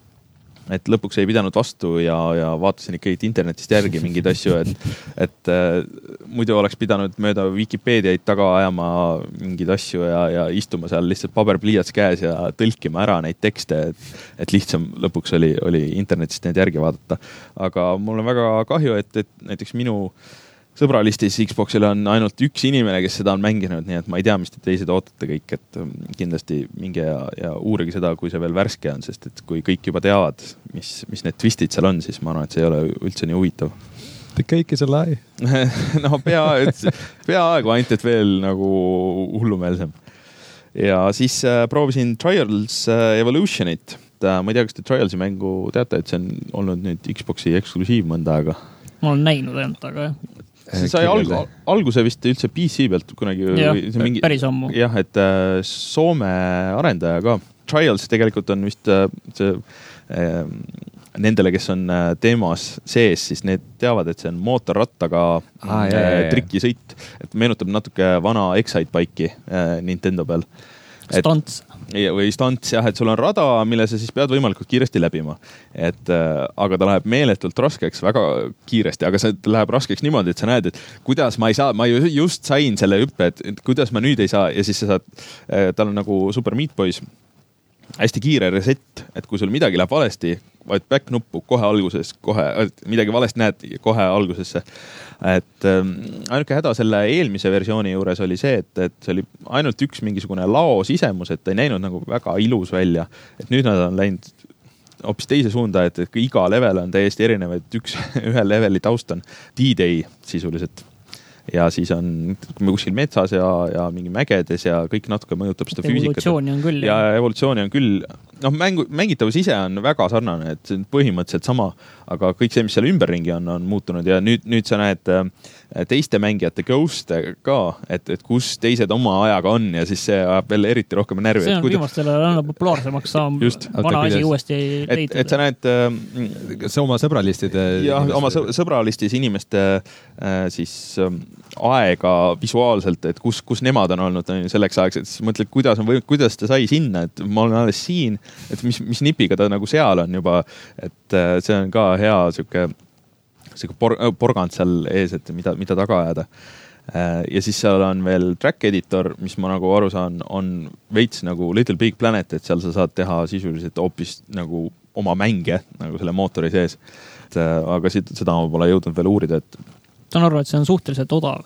et lõpuks ei pidanud vastu ja, ja vaatasin ikka internetist järgi mingeid asju, et, et muidu oleks pidanud mööda Wikipeediaid taga ajama mingeid asju ja, ja istuma seal lihtsalt paberpliiats käes ja tõlkima ära neid tekste, et, et lihtsam lõpuks oli, oli internetist need järgi vaadata. Aga mul on väga kahju, et, et näiteks minu sõbralistis Xboxil on ainult üks inimene, kes seda on mänginud, nii et ma ei tea, mis te teised ootate kõik, et kindlasti minge ja, ja uurige seda, kui see veel värske on, sest et kui kõik juba teavad, mis, mis need twistid seal on, siis ma arvan, et see ei ole üldse nii huvitav. The cake is a lie. no pea, peaaegu ainult, et veel nagu hullumeelsem. Ja siis äh, proovisin Trials äh, Evolutionit. Äh, ma ei tea, kas te Trialsi mängu teate, et see on olnud nüüd Xboxi eksklusiiv mõnda aega. Ma olen näinud ainult, aga jah. See sai alg alguse vist üldse P C pealt kunagi. Jah, mingi, päris ammu. Jah, et äh, Soome arendaja ka. Trials tegelikult on vist äh, see, äh, nendele, kes on äh, teemas sees, siis need teavad, et see on mootorrattaga ah, äh, jah, jah. trikisõit. Et meenutab natuke vana Excite-Bike'i äh, Nintendo peal. Stunts. Või stunts, jah, et sul on rada, mille sa siis pead võimalikult kiiresti läbima. Et, äh, aga ta läheb meeletult raskeks väga kiiresti, aga see läheb raskeks niimoodi, et sa näed, et kuidas ma ei saa, ma just sain selle hüppe, et, et kuidas ma nüüd ei saa ja siis sa saad, äh, tal on nagu Super Meat Boys hästi kiire reset, et kui sul midagi läheb valesti, vaid back nuppu kohe alguses, kohe midagi valesti näed kohe algusesse. Et ähm, ainuke häda selle eelmise versiooni juures oli see, et, et see oli ainult üks mingisugune lao sisemus, et ta ei näinud nagu väga ilus välja. Et nüüd nad on läinud hoopis teise suunda, et, et iga level on täiesti erinev, et üks, ühe leveli taust on D-Day sisuliselt. Ja siis on, kui me kuskil metsas ja, ja mingi mägedes ja kõik natuke mõjutab seda füüsikat. Evolutsiooni on küll. Ja evolutsiooni on küll, noh, mängu, mängitavus ise on väga sarnane, et see on põhimõtteliselt sama, aga kõik see, mis seal ümberringi on, on muutunud ja nüüd, nüüd sa näed teiste mängijate ghost'e ka, et, et kus teised oma ajaga on ja siis see ajab veel eriti rohkem närvi. See on kuida... viimastel on populaarsemaks saam vana asi uuesti leitud. Et, et sa näed see oma sõbralistide jah, oma sõbralistis inimeste siis aega visuaalselt, et kus, kus nemad on olnud selleks ajaks, et siis mõtled, kuidas, on või, kuidas ta sai sinna, et ma olen alles siin, et mis, mis nipiga ta nagu seal on juba, et see on ka hea siuke siuke por, porgand seal ees, et mida, mida taga ajada. Ja siis seal on veel track editor, mis ma nagu aru saan, on veits nagu Little Big Planet, et seal sa saad teha sisuliselt hoopis nagu oma mänge nagu selle mootori sees. Et, aga siit, seda ma pole jõudnud veel uurida, et saan aru, et see on suhteliselt odav.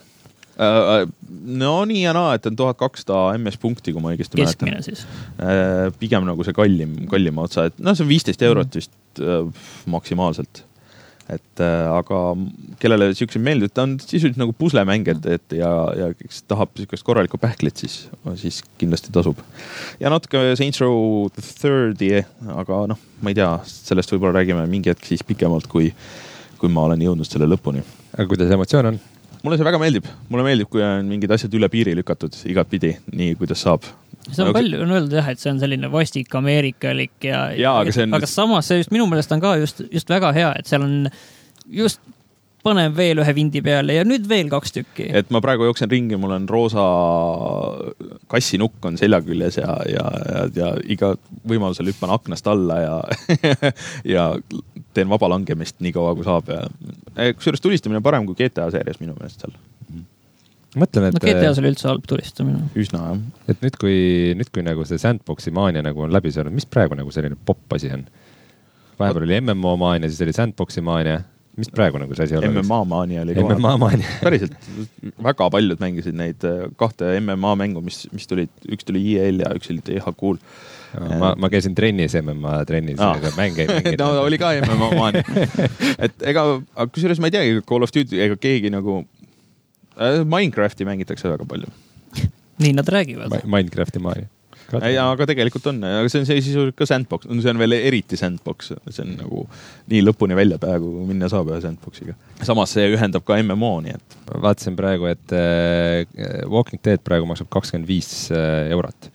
No nii ja naa, et on tuhat kakssada M S punkti, kui ma õigesti keskmine mäletan. Siis? Pigem nagu see kallim, kallima otsa, et no see on viisteist eurot vist mm. maksimaalselt. Et aga kellele siukse meeldib, ta on sisuliselt nagu puslemäng, et, et ja, ja kes tahab siukest korralikku pähklit, siis, siis kindlasti tasub. Ja natuke Saints Row the Thirdi, aga noh, ma ei tea, sellest võib-olla räägime mingi hetk siis pikemalt, kui, kui ma olen jõudnud selle lõpuni. Aga kuidas emotsioon on? Mulle see väga meeldib. Mulle meeldib, kui on mingid asjad üle piiri lükatud igat pidi, nii kuidas saab. See on palju, on öeldud jah, et see on selline vastik ameerikalik ja, ja aga, on... aga samas see just minu meelest on ka just, just väga hea, et seal on just panen veel ühe vindi peale ja nüüd veel kaks tükki. Et ma praegu jooksen ringi, mul on roosa kassinukk on selja küljes ja, ja, ja, ja iga võimalusel hüppan aknast alla ja, ja teen vaba langemist nii kaua, kui saab. Ja kusjuures tulistamine on parem kui G T A seerias minu meelest seal. Mõtlen, et no G T A-s oli üldse halb tulistamine. Üsna, jah. Et nüüd, kui, nüüd, kui nagu see sandboxi maania nagu on läbi saanud, mis praegu nagu selline pop asi on? Vahepeal oli M M O maania, siis oli sandboxi maania. Mis praegu nagu see asi ole? M M A maania oli kohe. M M A maania. Päriselt, väga paljud mängisid neid kahte M M A mängu, mis, mis tulid, üks tuli I E L ja üks oli T H Q. Ma, ma käisin trennis, M M A trennis, ah. aga mäng ei mängida. No oli ka M M A maania. Et ega, kusjuures ma ei teagi, Call of Duty ega keegi nagu Minecrafti mängitakse väga palju. Nii nad räägivad. Minecrafti maania. Ja, aga tegelikult on, aga see on see siis ka sandbox, see on veel eriti sandbox, see on nagu nii lõpuni välja päevu minna saab ühe sandboxiga. Samas see ühendab ka M M O, nii et. Vaatasin praegu, et Walking Dead praegu maksab kakskümmend viis eurot.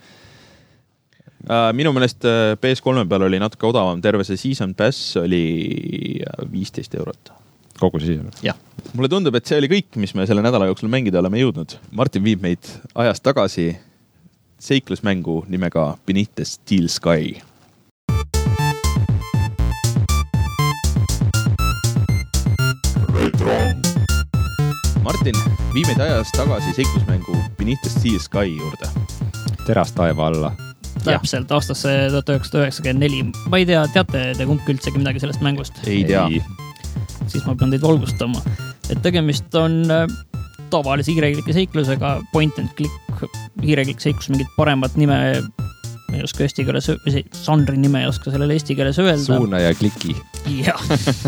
Minu meelest P S kolme peal oli natuke odavam, terve see season pass oli viisteist eurot. Kogu see season? Jah. Mulle tundub, et see oli kõik, mis me selle nädala jooksul mängida oleme jõudnud. Martin viib meid ajast tagasi seiklusmängu nimega Beneath the Steel Sky. Retro. Martin, vii meid ajast tagasi seiklusmängu Beneath the Steel Sky juurde. Terast taeva alla. Täpselt, aastasse tuhat üheksasada üheksakümmend neli. Ma ei tea, teate te kumbki üldsegi midagi sellest mängust? Ei tea. Ei. Siis ma pean teid volgustama. Et tegemist on tavalise hiireklike seiklusega, point and click, hiireklik seiklus, mingit paremat nime, ei oska eesti keeles, žanri nime ei oska sellele eesti keeles öelda. Suuna ja kliki. Jah.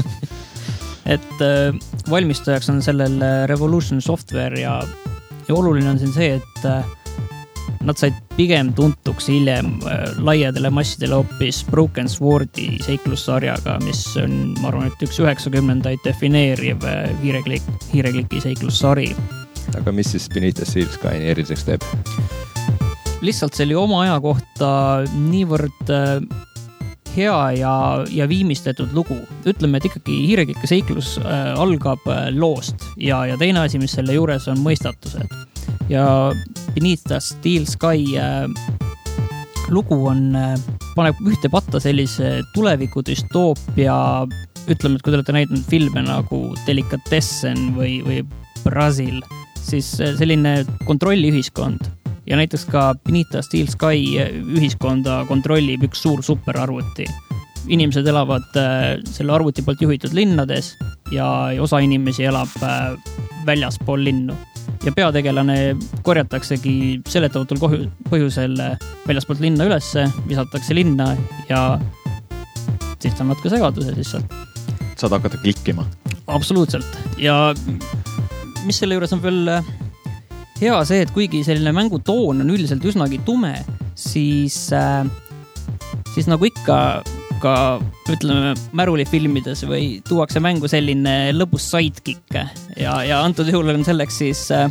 Et äh, valmistajaks on sellel Revolution Software ja, ja oluline on siin see, et äh, nad said pigem tuntuks hiljem äh, laiadele massidele hoopis Broken Swordi seiklussarjaga, mis on, ma arvan, et üks üheksakümnendaid defineeriv äh, hiireklik, hiirekliki seiklussari. Aga mis siis Beneath the Steel Sky eriseks teeb? Lihtsalt see oli oma aja kohta niivõrd äh, hea ja, ja viimistletud lugu. Ütleme, et ikkagi hiireklike seiklus äh, algab äh, loost ja, ja teine asi, mis selle juures on mõistatused. Ja Beneath the Steel Sky äh, lugu on, äh, paneb ühte patta sellise tuleviku düstoopia, ütleme, et kui te olete näidnud filme nagu Delicatessen või, või Brasil, siis selline kontrolliühiskond ja näiteks ka Beneath the Steel Sky ühiskonda kontrollib üks suur superarvuti. Inimesed elavad äh, selle arvuti poolt juhitud linnades ja osa inimesi elab äh, väljaspool linnu. Ja peategelane korjataksegi seletavatul põhjusel väljaspoolt linna ülesse, visatakse linna ja siis ta on natuke segaduses lihtsalt. Saad hakata klikkima. Absoluutselt. Ja mis selle juures on veel hea see, et kuigi selline mängutoon on üldiselt üsnagi tume, siis äh, siis nagu ikka ka ütleme märulifilmides või tuuakse mängu selline lõbus sidekick ja, ja antud juhul on selleks siis äh,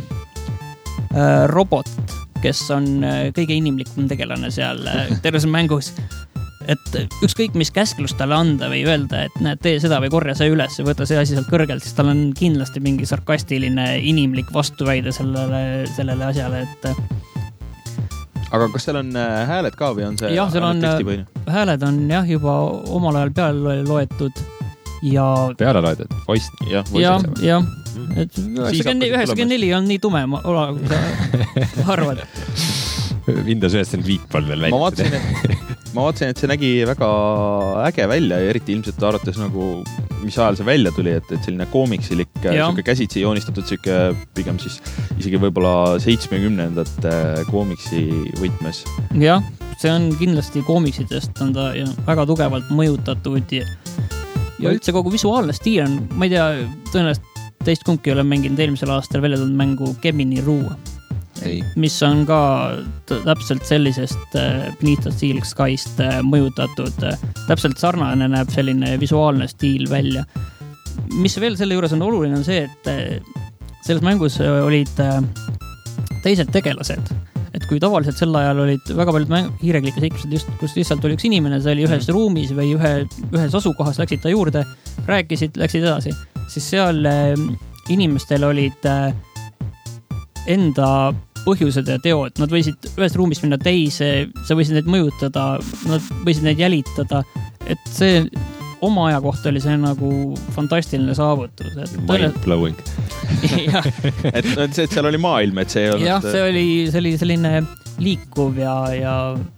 robot, kes on kõige inimlikum tegelane seal terves mängus. Et ükskõik mis käsklust talle anda või öelda, et näed, tee seda või korja see üles ja võta see asi sealt kõrgelt, siis tal on kindlasti mingi sarkastiline inimlik vastuväide sellele, sellele asjale, et aga kas seal on hääled ka või on see jah, seal on tekstipõhine? Hääled on jah juba omal ajal peale loetud ja peale loetud, voice. jah, jah, jah. et üheksakümmend neli on nii tume, ma olen, kui sa arvad. Windows üheksakümmend viis pol veel välja. Ma vaatasin, et, ma vaatasin, et see nägi väga äge välja ja eriti ilmselt arvates nagu, mis ajal see välja tuli, et, et selline koomiksilik, siuke käsitsi joonistatud, siuke pigem siis isegi võib-olla seitsmekümnendate koomiksi võtmes. Jah, see on kindlasti koomiksidest on ta väga tugevalt mõjutatud ja, ja üldse kogu visuaalne stiil on, ma ei tea, tõenäoliselt teist kumbki ei ole mänginud eelmisel aastal välja tulnud mängu Gemini Rue, ei. Mis on ka täpselt sellisest Beneath the Steel Skyst mõjutatud. Täpselt sarnane näeb selline visuaalne stiil välja. Mis veel selle juures on oluline on see, et selles mängus olid teised tegelased. Et kui tavaliselt sel ajal olid väga paljud mäng- hiireklike seiklused, just, kus lihtsalt oli üks inimene, see oli ühes ruumis või ühe, ühes asukohas, läksid ta juurde, rääkisid, läksid edasi. Siis seal inimestel olid enda põhjused ja teod. Nad võisid ühest ruumist minna teise, sa võisid neid mõjutada, nad võisid neid jälitada. Et see oma aja kohta oli see nagu fantastiline saavutus. Et mind blowing. et, et, et seal oli maailm, et see ei olnud... Jah, see oli, see oli selline liikuv ja, ja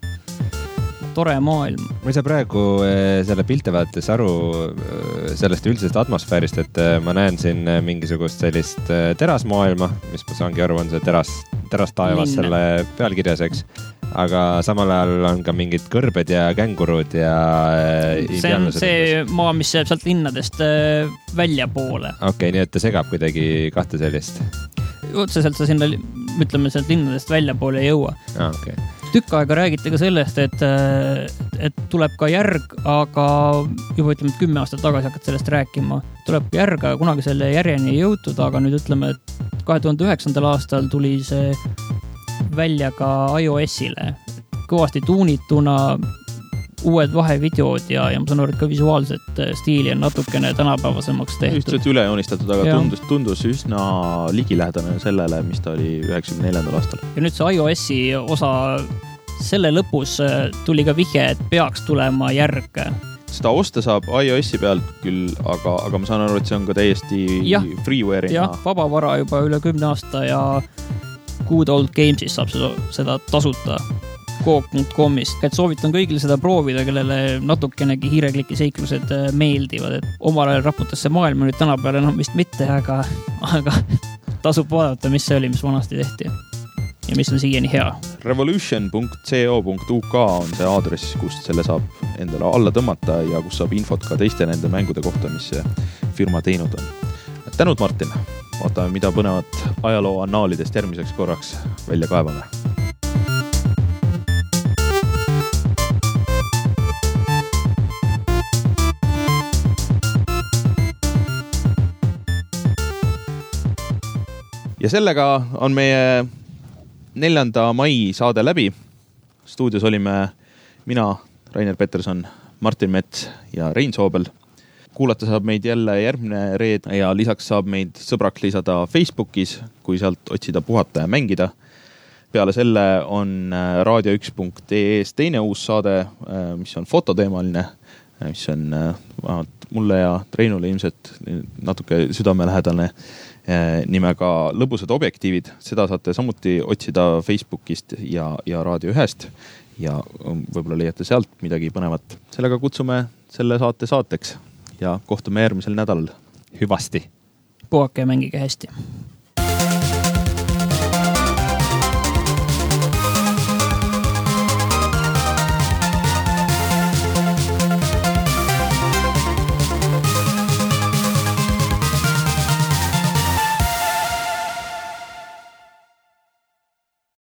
tore maailm. Ma ei saa praegu selle pilte vaates aru sellest üldisest atmosfäärist, et ma näen siin mingisugust sellist terasmaailma, mis ma saangi aru, on see teras, teras taevas selle pealkirjas, eks. Aga samal ajal on ka mingid kõrbed ja kängurud ja... See on see maa, mis jääb sealt linnadest välja poole. Okei, okay, nii et ta segab kuidagi kahte sellist. Otseselt sa sinna, ütleme, sealt linnadest välja poole ei jõua. Ah, okay. Tükk aega räägite ka sellest, et, et tuleb ka järg, aga juba ütleme, et kümme aastat tagasi hakkad sellest rääkima. Tuleb ka järg, aga kunagi selle järjeni ei jõutud, aga nüüd ütleme, et kahe tuhande üheksandal aastal tuli see välja ka iOS-ile. Kõvasti tuunituna uued vahevideod ja, ja ma saan aru, et ka visuaalset stiili on natukene tänapäevasemaks tehtud. Ühtselt üle joonistatud, aga tundus, tundus üsna ligilähedane sellele, mis ta oli üheksakümne neljandal aastal. Ja nüüd see iOS-i osa, selle lõpus tuli ka vihje, et peaks tulema järg. Seda osta saab iOS-i pealt küll, aga, aga ma saan aru, et see on ka täiesti ja, freeware'ina. Jah, vabavara juba üle kümne aasta ja Good Old Games'is saab seda, seda tasuta coop punkt com'ist. Et soovitan kõigile seda proovida, kellele natukenegi hiirekliki seiklused meeldivad. Et omal ajal raputas see maailma, nüüd tänapäeval enam vist mitte, aga, aga tasub vaadata, mis see oli, mis vanasti tehti ja mis on siiani hea. revolution punkt co punkt uk on see aadress, kust selle saab endale alla tõmmata ja kus saab infot ka teiste nende mängude kohta, mis see firma teinud on. Tänud, Martin! Vaatame, mida põnevat ajaloo annaalidest järgmiseks korraks välja kaevame. Ja sellega on meie neljanda mai saade läbi. Stuudios olime mina, Rainer Peterson, Martin Mets ja Rein Soobel. Kuulata saab meid jälle järgmine reed ja lisaks saab meid sõbrak lisada Facebookis, kui sealt otsida puhata ja mängida. Peale selle on raadio üks punkt ee-s teine uus saade, mis on fototeemaline, mis on mulle ja Reinule ilmselt natuke südamelähedane nimega Lõbusad objektiivid. Seda saate samuti otsida Facebookist ja, ja raadio ühest ja võib-olla leiate sealt midagi põnevat. Sellega kutsume selle saate saateks ja kohtume järgmisel nädalal. Hüvasti! Puhake ja mängige hästi!